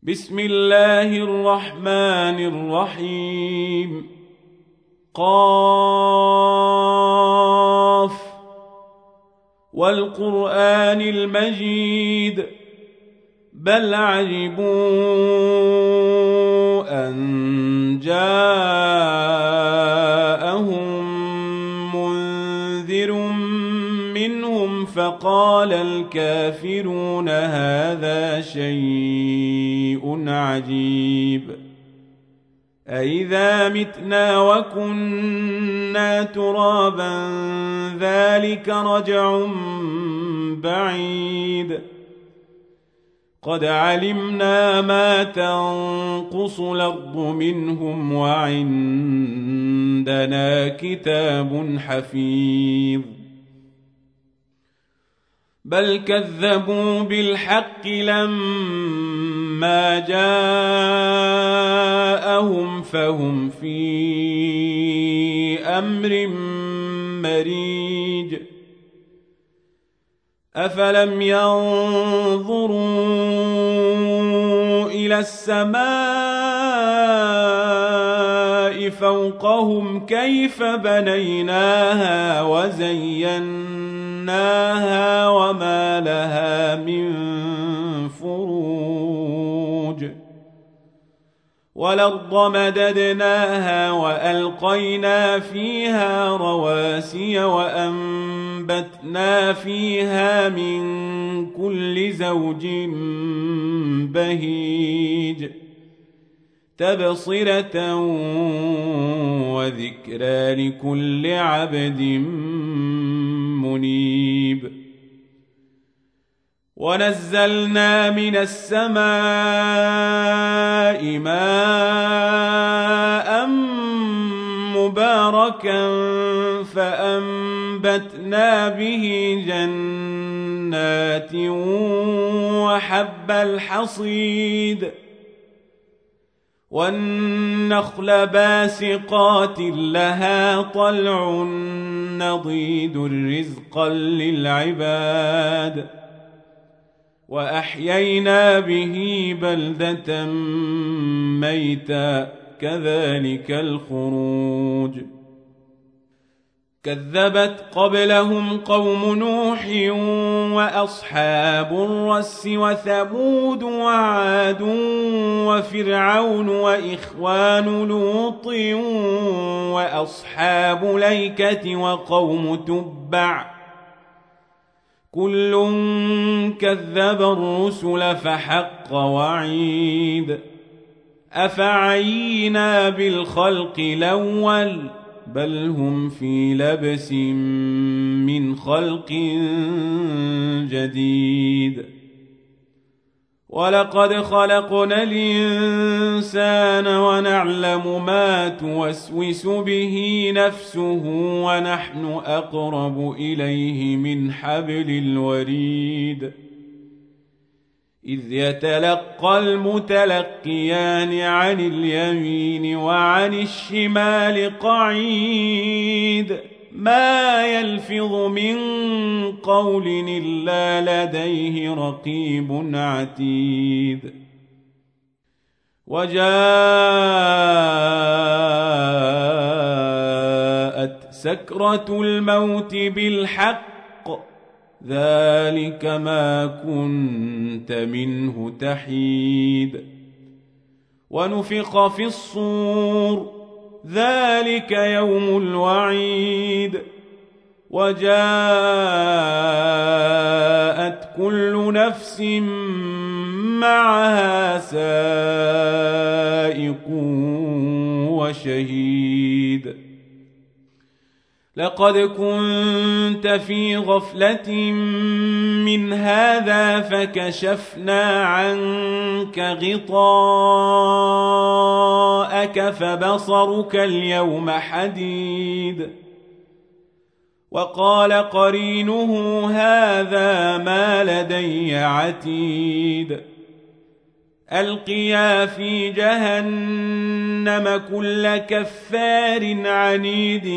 بسم الله الرحمن الرحيم. قاف والقرآن المجيد بل عجبوا أن جاءهم منذر منهم فقال الكافرون هذا شيء عجيب أإذا متنا وكنا ترابا ذلك رجع بعيد قد علمنا ما تنقص الأرض منهم وعندنا كتاب حفيظ بل كذبوا بالحق لما جاءهم فهم في أمر مريج أفلم ينظروا إلى السماء فوقهم كيف بنيناها وزيناها وما لها من فروج والأرض مددناها وألقينا فيها رواسي وأنبتنا فيها من كل زوج بهيج تبصرة وذكرى لكل عبد منيب ونزلنا من السماء ماء مباركا فأنبتنا به جنات وحب الحصيد والنخل باسقات لها طلع نضيد رزقا للعباد وأحيينا به بلدة ميتا كذلك الخروج كذبت قبلهم قوم نوح وأصحاب الرس وثمود وعاد وفرعون وإخوان لوط وأصحاب الأيكة وقوم تبع كل كذب الرسل فحق وعيد أفعينا بالخلق الأول بل هم في لبس من خلق جديد ولقد خلقنا الإنسان ونعلم ما توسوس به نفسه ونحن أقرب إليه من حبل الوريد إذ يتلقى المتلقيان عن اليمين وعن الشمال قعيد ما يلفظ من قول إلا لديه رقيب عتيد وجاءت سكرة الموت بالحق ذلك ما كنت منه تحيد ونفخ في الصور ذلك يوم الوعيد وجاءت كل نفس معها سائق وشهيد لقد كنت في غفلة من هذا فكشفنا عنك غطاءك فبصرك اليوم حديد وقال قرينه هذا ما لدي عتيد ألقيا في جهنم كل كفار عنيد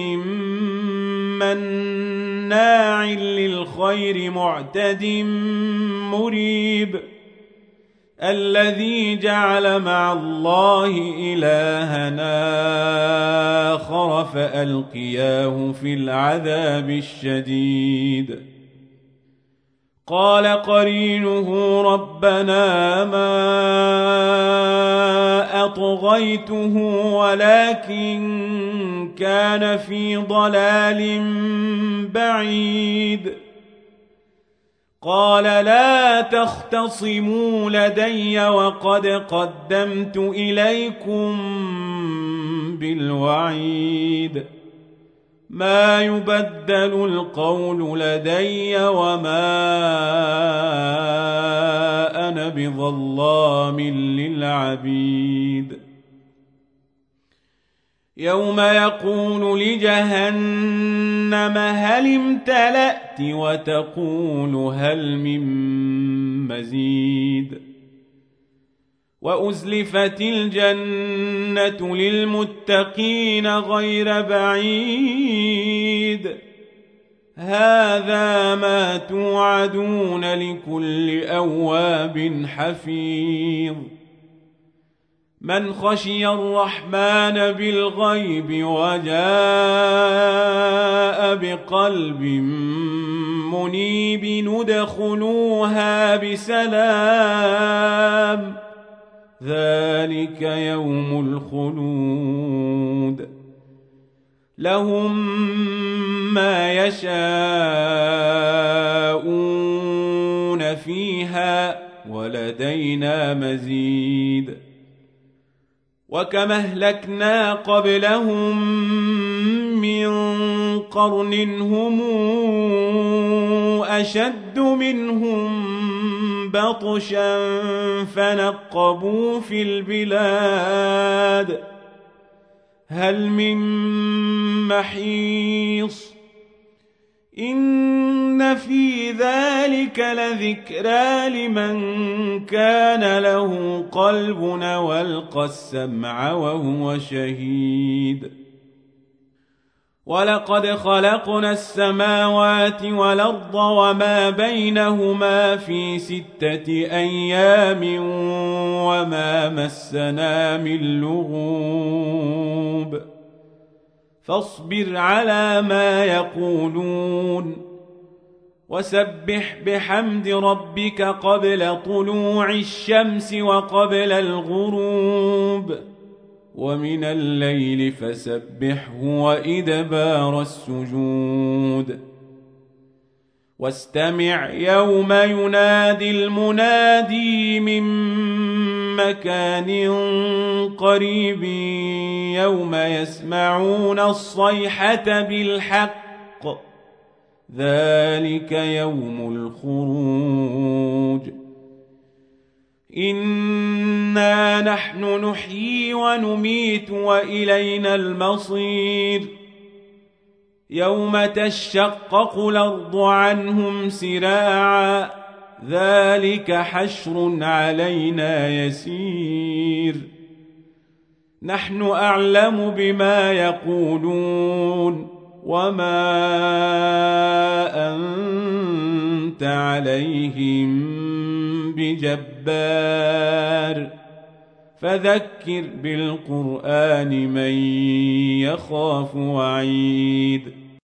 مناع للخير معتد مريب الذي جعل مع الله إلهنا آخر فألقياه في العذاب الشديد. قال قرينه ربنا ما أطغيته ولكن كان في ضلال بعيد. قال لا تختصموا لدي وقد قدمت إليكم بالوعيد. ما يبدل القول لدي وما أنا بظلام للعبيد. يوم يقول لجهنم هل امتلأت وتقول هل من مزيد. وأزلفت الجنة للمتقين غير بعيد. هذا ما توعدون لكل أواب حفيظ. من خشي الرحمن بالغيب وجاء بقلب منيب ندخلوها بسلام. ذلك يوم الخلود. لهم ما يشاءون فيها ولدينا مزيد. وكم أهلكنا قبلهم من قرن هم أشد منهم بطشا فنقبوا في البلاد هل من محيص. إن في ذلك لذكرى لمن كان له قلب والقى السمع وهو شهيد. ولقد خلقنا السماوات والأرض وما بينهما في 6 أيام وما مسنا من لغوب. فاصبر على ما يقولون وسبح بحمد ربك قبل طلوع الشمس وقبل الغروب ومن الليل فسبحه وإدبار السجود. واستمع يوم ينادي المنادي من مكان قريب يوم يسمعون الصيحة بالحق. ذلك يوم الخروج. إنا نحن نحيي ونميت وإلينا المصير. يوم تشقق الأرض عنهم سراعا. ذلك حشر علينا يسير. نحن أعلم بما يقولون وما أنت عليهم بجبار. فذكر بالقرآن من يخاف وعيد.